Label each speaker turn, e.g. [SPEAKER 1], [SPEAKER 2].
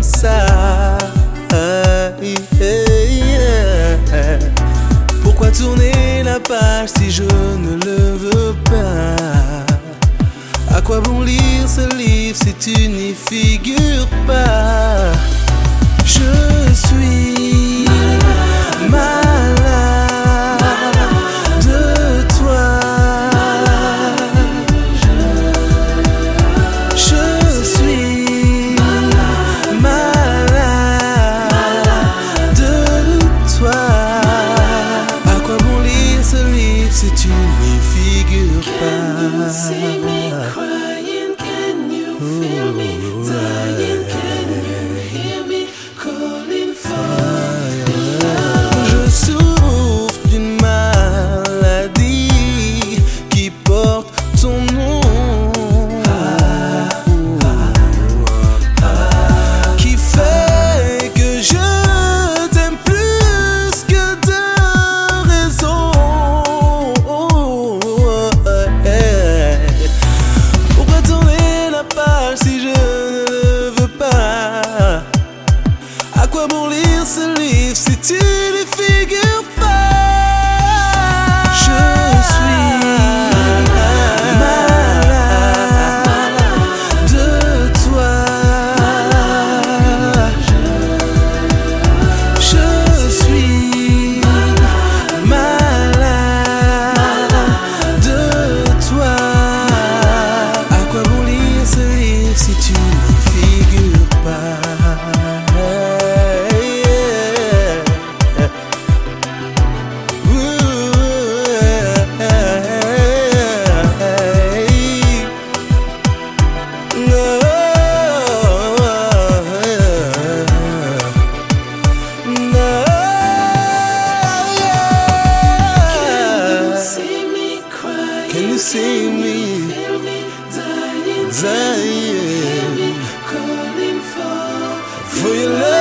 [SPEAKER 1] ça. Pourquoi tourner la page si je ne le veux pas? À quoi bon lire ce livre si tu n'y figures pas? Je suis malade de toi. Je suis malade de toi. À quoi bon lire ce livre si tu n'y figures pas?
[SPEAKER 2] Can you feel me dying? Can you hear me calling for your love?
[SPEAKER 1] Je souffre d'une maladie qui porte ton nom, qui fait que je t'aime plus que de raison. Pourquoi tourner la page si je ne le veux pas? À quoi bon lire ce livre si tu n'y figures pas? Je suis malade de toi. Je suis malade de toi. À quoi bon lire ce livre si tu n'y figures pas? Can you see me?
[SPEAKER 2] Feel me dying?
[SPEAKER 1] Dying
[SPEAKER 2] Calling
[SPEAKER 1] for your love.